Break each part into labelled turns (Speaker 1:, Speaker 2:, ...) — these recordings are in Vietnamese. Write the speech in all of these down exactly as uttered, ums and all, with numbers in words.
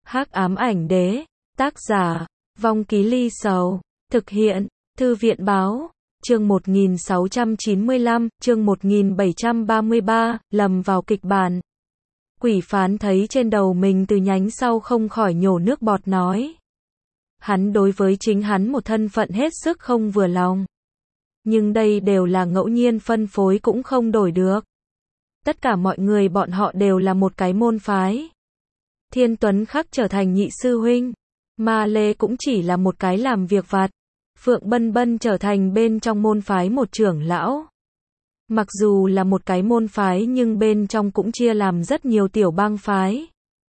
Speaker 1: Hắc ám ảnh đế, tác giả, Vong Ký Ly Sầu, thực hiện, Thư viện báo, chương một nghìn sáu trăm chín mươi lăm, chương một nghìn bảy trăm ba mươi ba, lầm vào kịch bản. Quỷ phán thấy trên đầu mình từ nhánh sau không khỏi nhổ nước bọt nói. Hắn đối với chính hắn một thân phận hết sức không vừa lòng. Nhưng đây đều là ngẫu nhiên phân phối cũng không đổi được. Tất cả mọi người bọn họ đều là một cái môn phái. Thiên Tuấn Khắc trở thành nhị sư huynh. Ma Lê cũng chỉ là một cái làm việc vặt. Phượng Bân Bân trở thành bên trong môn phái một trưởng lão. Mặc dù là một cái môn phái nhưng bên trong cũng chia làm rất nhiều tiểu bang phái.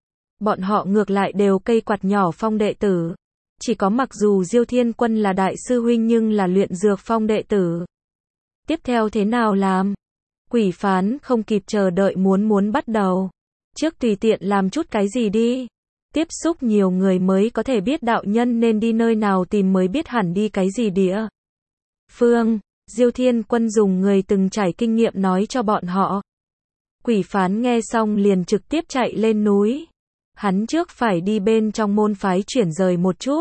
Speaker 1: Bọn họ ngược lại đều cây quạt nhỏ phong đệ tử. Chỉ có mặc dù Diêu Thiên Quân là đại sư huynh nhưng là luyện dược phong đệ tử. Tiếp theo thế nào làm? Quỷ phán không kịp chờ đợi muốn muốn bắt đầu. Trước tùy tiện làm chút cái gì đi. Tiếp xúc nhiều người mới có thể biết đạo nhân nên đi nơi nào tìm mới biết hẳn đi cái gì địa. Phương, Diêu Thiên Quân dùng người từng trải kinh nghiệm nói cho bọn họ. Quỷ phán nghe xong liền trực tiếp chạy lên núi. Hắn trước phải đi bên trong môn phái chuyển rời một chút.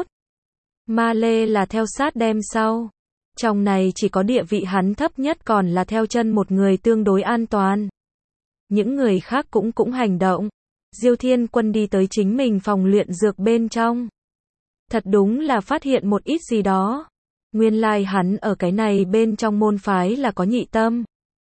Speaker 1: Ma Lê là theo sát đem sau. Trong này chỉ có địa vị hắn thấp nhất còn là theo chân một người tương đối an toàn. Những người khác cũng cũng hành động. Diêu Thiên Quân đi tới chính mình phòng luyện dược bên trong. Thật đúng là phát hiện một ít gì đó. Nguyên lai hắn ở cái này bên trong môn phái là có nhị tâm.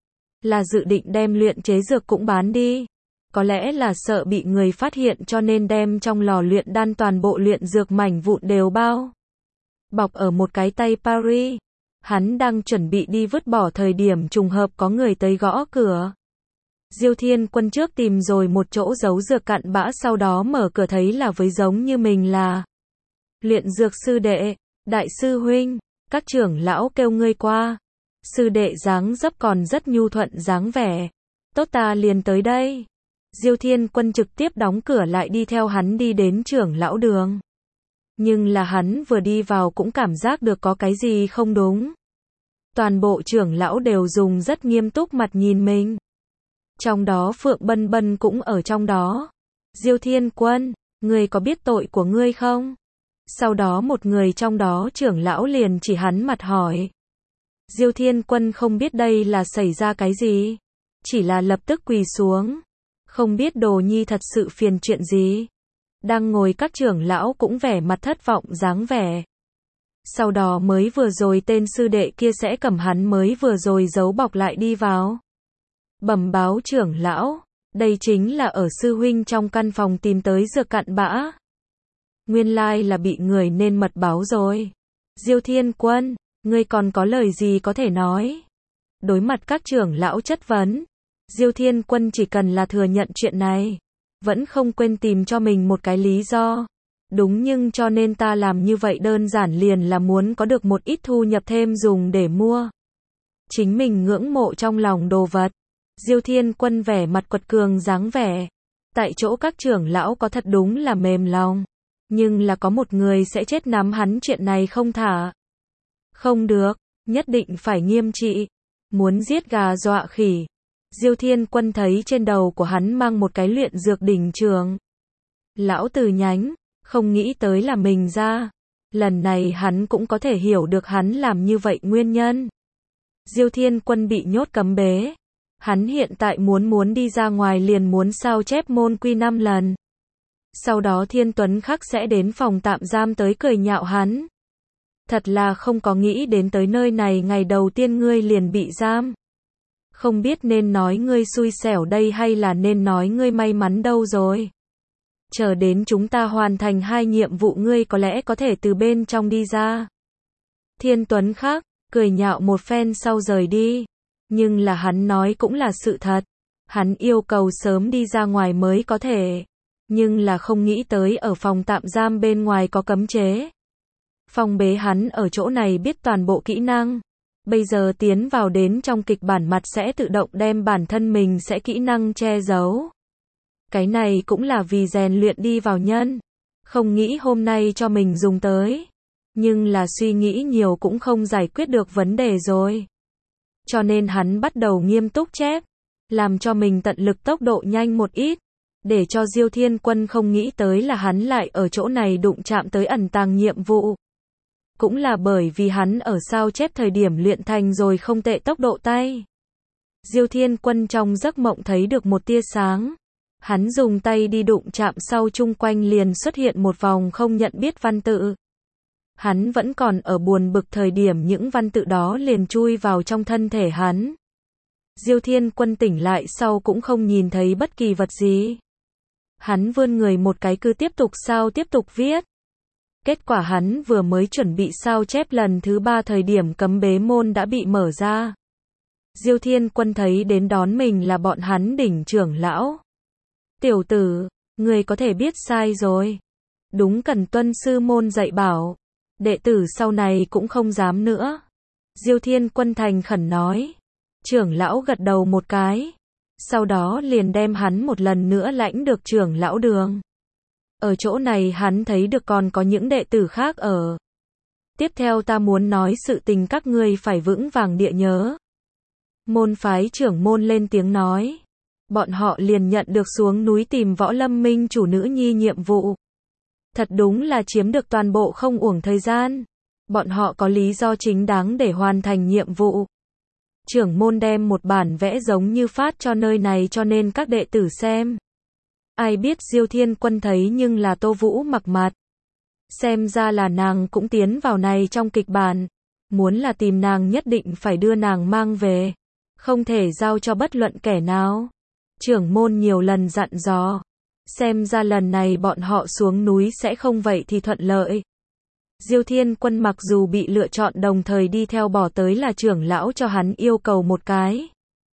Speaker 1: Là dự định đem luyện chế dược cũng bán đi. Có lẽ là sợ bị người phát hiện cho nên đem trong lò luyện đan toàn bộ luyện dược mảnh vụn đều bao. Bọc ở một cái tay Paris. Hắn đang chuẩn bị đi vứt bỏ thời điểm trùng hợp có người tới gõ cửa. Diêu Thiên Quân trước tìm rồi một chỗ giấu dược cặn bã sau đó mở cửa thấy là với giống như mình là luyện dược sư đệ, đại sư huynh, các trưởng lão kêu ngươi qua. Sư đệ dáng dấp còn rất nhu thuận dáng vẻ. Tốt ta liền tới đây. Diêu Thiên Quân trực tiếp đóng cửa lại đi theo hắn đi đến trưởng lão đường. Nhưng là hắn vừa đi vào cũng cảm giác được có cái gì không đúng. Toàn bộ trưởng lão đều dùng rất nghiêm túc mặt nhìn mình. Trong đó Phượng Bân Bân cũng ở trong đó. Diêu Thiên Quân, ngươi có biết tội của ngươi không? Sau đó một người trong đó trưởng lão liền chỉ hắn mặt hỏi. Diêu Thiên Quân không biết đây là xảy ra cái gì. Chỉ là lập tức quỳ xuống. Không biết đồ nhi thật sự phiền chuyện gì. Đang ngồi các trưởng lão cũng vẻ mặt thất vọng dáng vẻ. Sau đó mới vừa rồi tên sư đệ kia sẽ cầm hắn mới vừa rồi giấu bọc lại đi vào. Bẩm báo trưởng lão, đây chính là ở sư huynh trong căn phòng tìm tới dược cặn bã. Nguyên lai là bị người nên mật báo rồi. Diêu Thiên Quân, ngươi còn có lời gì có thể nói? Đối mặt các trưởng lão chất vấn, Diêu Thiên Quân chỉ cần là thừa nhận chuyện này, vẫn không quên tìm cho mình một cái lý do. Đúng nhưng cho nên ta làm như vậy đơn giản liền là muốn có được một ít thu nhập thêm dùng để mua. Chính mình ngưỡng mộ trong lòng đồ vật. Diêu Thiên Quân vẻ mặt quật cường dáng vẻ. Tại chỗ các trưởng lão có thật đúng là mềm lòng. Nhưng là có một người sẽ chết nắm hắn chuyện này không thả. Không được, nhất định phải nghiêm trị. Muốn giết gà dọa khỉ. Diêu Thiên Quân thấy trên đầu của hắn mang một cái luyện dược đỉnh trường. Lão từ nhánh, không nghĩ tới là mình ra. Lần này hắn cũng có thể hiểu được hắn làm như vậy nguyên nhân. Diêu Thiên Quân bị nhốt cấm bế. Hắn hiện tại muốn muốn đi ra ngoài liền muốn sao chép môn quy năm lần. Sau đó Thiên Tuấn Khắc sẽ đến phòng tạm giam tới cười nhạo hắn. Thật là không có nghĩ đến tới nơi này ngày đầu tiên ngươi liền bị giam. Không biết nên nói ngươi xui xẻo đây hay là nên nói ngươi may mắn đâu rồi. Chờ đến chúng ta hoàn thành hai nhiệm vụ ngươi có lẽ có thể từ bên trong đi ra. Thiên Tuấn Khắc, cười nhạo một phen sau rời đi. Nhưng là hắn nói cũng là sự thật. Hắn yêu cầu sớm đi ra ngoài mới có thể. Nhưng là không nghĩ tới ở phòng tạm giam bên ngoài có cấm chế. Phong bế hắn ở chỗ này biết toàn bộ kỹ năng. Bây giờ tiến vào đến trong kịch bản mặt sẽ tự động đem bản thân mình sẽ kỹ năng che giấu. Cái này cũng là vì rèn luyện đi vào nhân. Không nghĩ hôm nay cho mình dùng tới. Nhưng là suy nghĩ nhiều cũng không giải quyết được vấn đề rồi. Cho nên hắn bắt đầu nghiêm túc chép. Làm cho mình tận lực tốc độ nhanh một ít. Để cho Diêu Thiên Quân không nghĩ tới là hắn lại ở chỗ này đụng chạm tới ẩn tàng nhiệm vụ. Cũng là bởi vì hắn ở sao chép thời điểm luyện thành rồi không tệ tốc độ tay. Diêu Thiên Quân trong giấc mộng thấy được một tia sáng. Hắn dùng tay đi đụng chạm sau chung quanh liền xuất hiện một vòng không nhận biết văn tự. Hắn vẫn còn ở buồn bực thời điểm những văn tự đó liền chui vào trong thân thể hắn. Diêu Thiên Quân tỉnh lại sau cũng không nhìn thấy bất kỳ vật gì. Hắn vươn người một cái cứ tiếp tục sao tiếp tục viết. Kết quả hắn vừa mới chuẩn bị sao chép lần thứ ba thời điểm cấm bế môn đã bị mở ra. Diêu Thiên Quân thấy đến đón mình là bọn hắn đỉnh trưởng lão. Tiểu tử, người có thể biết sai rồi. Đúng cần tuân sư môn dạy bảo. Đệ tử sau này cũng không dám nữa. Diêu Thiên Quân thành khẩn nói. Trưởng lão gật đầu một cái. Sau đó liền đem hắn một lần nữa lãnh được trưởng lão đường. Ở chỗ này hắn thấy được còn có những đệ tử khác ở. Tiếp theo ta muốn nói sự tình các ngươi phải vững vàng địa nhớ. Môn phái trưởng môn lên tiếng nói. Bọn họ liền nhận được xuống núi tìm Võ Lâm Minh chủ nữ nhi nhiệm vụ. Thật đúng là chiếm được toàn bộ không uổng thời gian. Bọn họ có lý do chính đáng để hoàn thành nhiệm vụ. Trưởng môn đem một bản vẽ giống như phát cho nơi này cho nên các đệ tử xem. Ai biết Diêu Thiên Quân thấy nhưng là Tô Vũ mặc mặt. Xem ra là nàng cũng tiến vào này trong kịch bản. Muốn là tìm nàng nhất định phải đưa nàng mang về. Không thể giao cho bất luận kẻ nào. Trưởng môn nhiều lần dặn dò. Xem ra lần này bọn họ xuống núi sẽ không vậy thì thuận lợi. Diêu Thiên Quân mặc dù bị lựa chọn đồng thời đi theo bỏ tới là trưởng lão cho hắn yêu cầu một cái.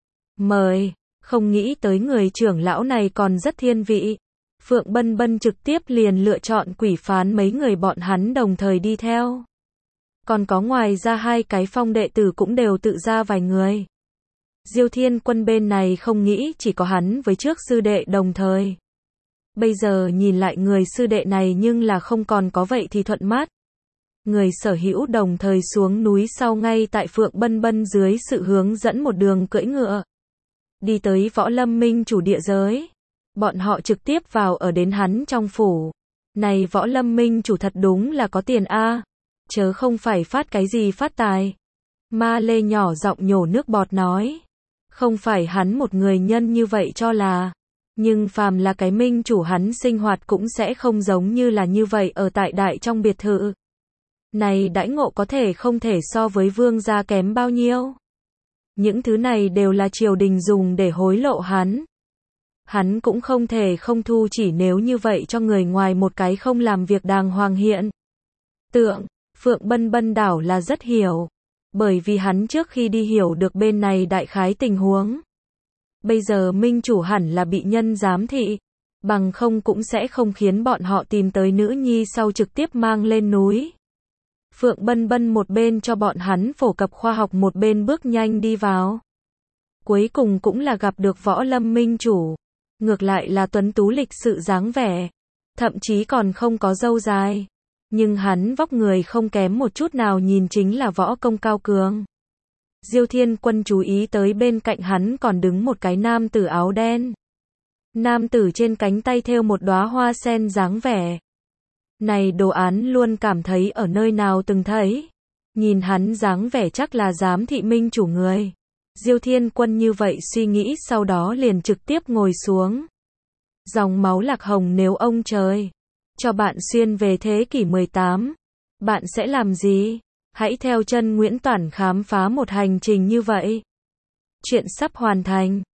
Speaker 1: Mời, không nghĩ tới người trưởng lão này còn rất thiên vị. Phượng Bân Bân trực tiếp liền lựa chọn quỷ phán mấy người bọn hắn đồng thời đi theo. Còn có ngoài ra hai cái phong đệ tử cũng đều tự ra vài người. Diêu Thiên Quân bên này không nghĩ chỉ có hắn với trước sư đệ đồng thời. Bây giờ nhìn lại người sư đệ này nhưng là không còn có vậy thì thuận mắt. Người sở hữu đồng thời xuống núi sau ngay tại Phượng Bân Bân dưới sự hướng dẫn một đường cưỡi ngựa. Đi tới Võ Lâm Minh chủ địa giới. Bọn họ trực tiếp vào ở đến hắn trong phủ. Này Võ Lâm Minh chủ thật đúng là có tiền a, chớ không phải phát cái gì phát tài. Ma Lê nhỏ giọng nhổ nước bọt nói. Không phải hắn một người nhân như vậy cho là. Nhưng phàm là cái minh chủ hắn sinh hoạt cũng sẽ không giống như là như vậy ở tại đại trong biệt thự. Này đãi ngộ có thể không thể so với vương gia kém bao nhiêu. Những thứ này đều là triều đình dùng để hối lộ hắn. Hắn cũng không thể không thu chỉ nếu như vậy cho người ngoài một cái không làm việc đàng hoàng hiện. Tượng, Phượng Bân Bân đảo là rất hiểu. Bởi vì hắn trước khi đi hiểu được bên này đại khái tình huống. Bây giờ minh chủ hẳn là bị nhân giám thị. Bằng không cũng sẽ không khiến bọn họ tìm tới nữ nhi sau trực tiếp mang lên núi. Phượng Bân Bân một bên cho bọn hắn phổ cập khoa học một bên bước nhanh đi vào. Cuối cùng cũng là gặp được Võ Lâm Minh chủ. Ngược lại là tuấn tú lịch sự dáng vẻ. Thậm chí còn không có râu dài. Nhưng hắn vóc người không kém một chút nào nhìn chính là võ công cao cường. Diêu Thiên Quân chú ý tới bên cạnh hắn còn đứng một cái nam tử áo đen. Nam tử trên cánh tay thêu một đóa hoa sen dáng vẻ. Này đồ án luôn cảm thấy ở nơi nào từng thấy. Nhìn hắn dáng vẻ chắc là giám thị minh chủ người. Diêu Thiên Quân như vậy suy nghĩ sau đó liền trực tiếp ngồi xuống. Dòng máu lạc hồng nếu ông trời cho bạn xuyên về thế kỷ mười tám, bạn sẽ làm gì? Hãy theo chân Nguyễn Toản khám phá một hành trình như vậy. Chuyện sắp hoàn thành.